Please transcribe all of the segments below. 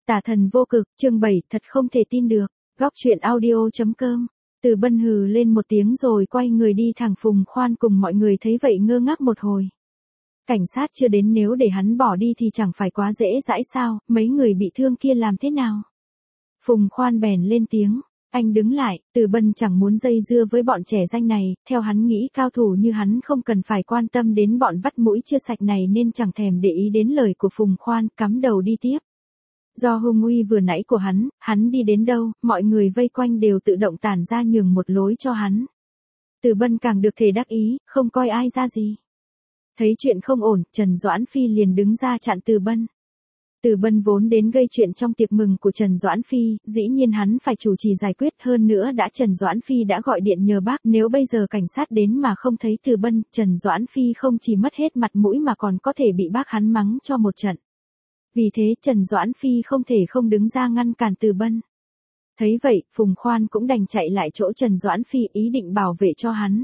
Tà thần vô cực, chương 7, thật không thể tin được. Góc truyện audio.com. Từ Bân hừ lên một tiếng rồi quay người đi thẳng. Phùng Khoan cùng mọi người thấy vậy ngơ ngác một hồi. Cảnh sát chưa đến, nếu để hắn bỏ đi thì chẳng phải quá dễ dãi sao, mấy người bị thương kia làm thế nào? Phùng Khoan bèn lên tiếng. Anh đứng lại, Từ Bân chẳng muốn dây dưa với bọn trẻ danh này, theo hắn nghĩ cao thủ như hắn không cần phải quan tâm đến bọn vắt mũi chưa sạch này nên chẳng thèm để ý đến lời của Phùng Khoan, cắm đầu đi tiếp. Do hung uy vừa nãy của hắn đi đến đâu, mọi người vây quanh đều tự động tản ra nhường một lối cho hắn. Từ Bân càng được thể đắc ý, không coi ai ra gì. Thấy chuyện không ổn, Trần Doãn Phi liền đứng ra chặn Từ Bân. Từ Bân vốn đến gây chuyện trong tiệc mừng của Trần Doãn Phi, dĩ nhiên hắn phải chủ trì giải quyết, hơn nữa Trần Doãn Phi đã gọi điện nhờ bác, nếu bây giờ cảnh sát đến mà không thấy Từ Bân, Trần Doãn Phi không chỉ mất hết mặt mũi mà còn có thể bị bác hắn mắng cho một trận. Vì thế Trần Doãn Phi không thể không đứng ra ngăn cản Từ Bân. Thấy vậy, Phùng Khoan cũng đành chạy lại chỗ Trần Doãn Phi ý định bảo vệ cho hắn.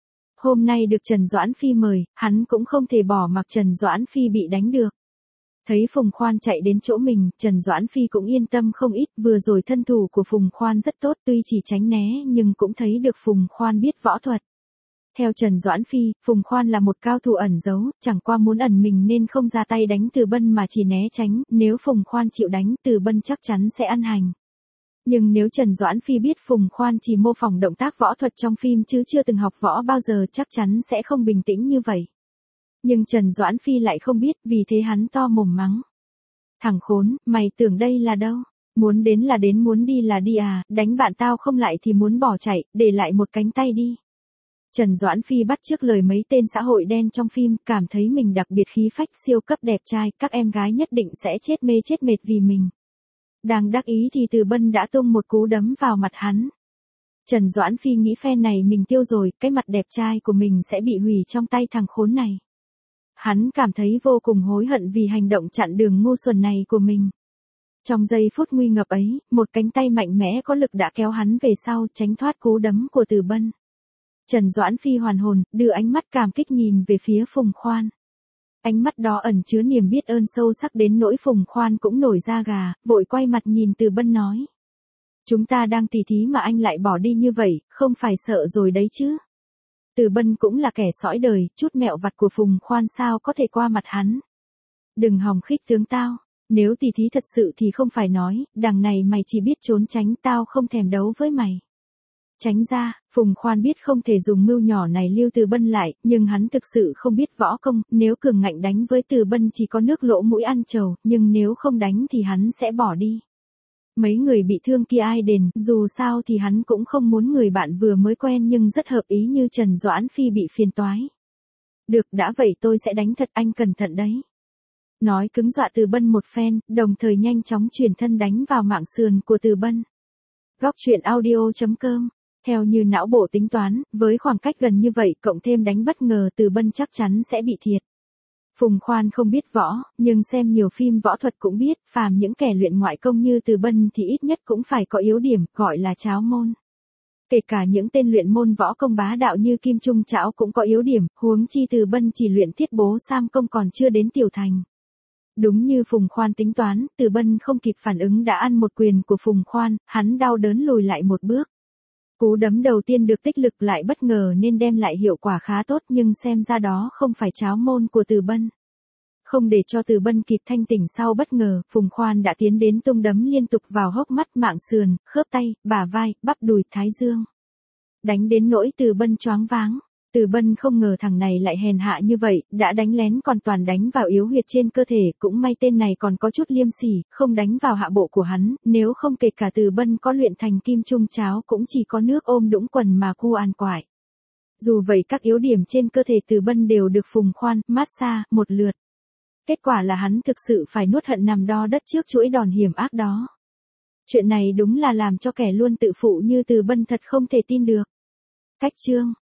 Hôm nay được Trần Doãn Phi mời, hắn cũng không thể bỏ mặc Trần Doãn Phi bị đánh được. Thấy Phùng Khoan chạy đến chỗ mình, Trần Doãn Phi cũng yên tâm không ít, vừa rồi thân thủ của Phùng Khoan rất tốt, tuy chỉ tránh né nhưng cũng thấy được Phùng Khoan biết võ thuật. Theo Trần Doãn Phi, Phùng Khoan là một cao thủ ẩn giấu, chẳng qua muốn ẩn mình nên không ra tay đánh Từ Bân mà chỉ né tránh, nếu Phùng Khoan chịu đánh, Từ Bân chắc chắn sẽ ăn hành. Nhưng nếu Trần Doãn Phi biết Phùng Khoan chỉ mô phỏng động tác võ thuật trong phim chứ chưa từng học võ bao giờ, chắc chắn sẽ không bình tĩnh như vậy. Nhưng Trần Doãn Phi lại không biết, vì thế hắn to mồm mắng. Thằng khốn, mày tưởng đây là đâu? Muốn đến là đến, muốn đi là đi à, đánh bạn tao không lại thì muốn bỏ chạy, để lại một cánh tay đi. Trần Doãn Phi bắt chước lời mấy tên xã hội đen trong phim, cảm thấy mình đặc biệt khí phách, siêu cấp đẹp trai, các em gái nhất định sẽ chết mê chết mệt vì mình. Đang đắc ý thì Từ Bân đã tung một cú đấm vào mặt hắn. Trần Doãn Phi nghĩ phe này mình tiêu rồi, cái mặt đẹp trai của mình sẽ bị hủy trong tay thằng khốn này. Hắn cảm thấy vô cùng hối hận vì hành động chặn đường ngu xuẩn này của mình. Trong giây phút nguy ngập ấy, một cánh tay mạnh mẽ có lực đã kéo hắn về sau, tránh thoát cú đấm của Từ Bân. Trần Doãn Phi hoàn hồn, đưa ánh mắt cảm kích nhìn về phía Phùng Khoan. Ánh mắt đó ẩn chứa niềm biết ơn sâu sắc đến nỗi Phùng Khoan cũng nổi da gà, vội quay mặt nhìn Từ Bân nói. Chúng ta đang tỉ thí mà anh lại bỏ đi như vậy, không phải sợ rồi đấy chứ? Từ Bân cũng là kẻ sõi đời, chút mẹo vặt của Phùng Khoan sao có thể qua mặt hắn. Đừng hòng khích tướng tao, nếu tỉ thí thật sự thì không phải nói, đằng này mày chỉ biết trốn tránh, tao không thèm đấu với mày. Tránh ra, Phùng Khoan biết không thể dùng mưu nhỏ này lưu Từ Bân lại, nhưng hắn thực sự không biết võ công, nếu cường ngạnh đánh với Từ Bân chỉ có nước lỗ mũi ăn trầu, nhưng nếu không đánh thì hắn sẽ bỏ đi. Mấy người bị thương kia ai đền, dù sao thì hắn cũng không muốn người bạn vừa mới quen nhưng rất hợp ý như Trần Doãn Phi bị phiền toái. Được, đã vậy tôi sẽ đánh thật, anh cẩn thận đấy. Nói cứng dọa Từ Bân một phen, đồng thời nhanh chóng chuyển thân đánh vào mạng sườn của Từ Bân. Góc truyện audio.com. Theo như não bộ tính toán, với khoảng cách gần như vậy cộng thêm đánh bất ngờ, Từ Bân chắc chắn sẽ bị thiệt. Phùng Khoan không biết võ, nhưng xem nhiều phim võ thuật cũng biết, phàm những kẻ luyện ngoại công như Từ Bân thì ít nhất cũng phải có yếu điểm, gọi là cháo môn. Kể cả những tên luyện môn võ công bá đạo như Kim Trung Chảo cũng có yếu điểm, huống chi Từ Bân chỉ luyện Thiết Bố Sam công còn chưa đến tiểu thành. Đúng như Phùng Khoan tính toán, Từ Bân không kịp phản ứng đã ăn một quyền của Phùng Khoan, hắn đau đớn lùi lại một bước. Cú đấm đầu tiên được tích lực lại bất ngờ nên đem lại hiệu quả khá tốt, nhưng xem ra đó không phải cháo môn của Từ Bân. Không để cho Từ Bân kịp thanh tỉnh sau bất ngờ, Phùng Khoan đã tiến đến tung đấm liên tục vào hốc mắt, mạng sườn, khớp tay, bả vai, bắp đùi, thái dương. Đánh đến nỗi Từ Bân choáng váng. Từ Bân không ngờ thằng này lại hèn hạ như vậy, đã đánh lén còn toàn đánh vào yếu huyệt trên cơ thể, cũng may tên này còn có chút liêm sỉ, không đánh vào hạ bộ của hắn, nếu không kể cả Từ Bân có luyện thành Kim Trung Cháo cũng chỉ có nước ôm đũng quần mà cu an quải. Dù vậy các yếu điểm trên cơ thể Từ Bân đều được Phùng Khoan massage một lượt. Kết quả là hắn thực sự phải nuốt hận nằm đo đất trước chuỗi đòn hiểm ác đó. Chuyện này đúng là làm cho kẻ luôn tự phụ như Từ Bân thật không thể tin được. Cách chương